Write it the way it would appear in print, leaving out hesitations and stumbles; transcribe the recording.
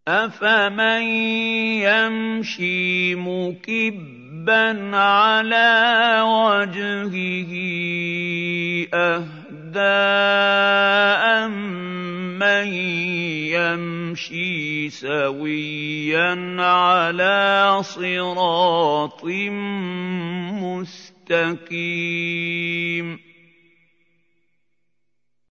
أَفَمَن يَمْشِي مُكِبًّا عَلَىٰ وَجْهِهِ أَهْدَىٰ أَمَّن يَمْشِي سَوِيًّا عَلَىٰ صِرَاطٍ مُّسْتَقِيمٍ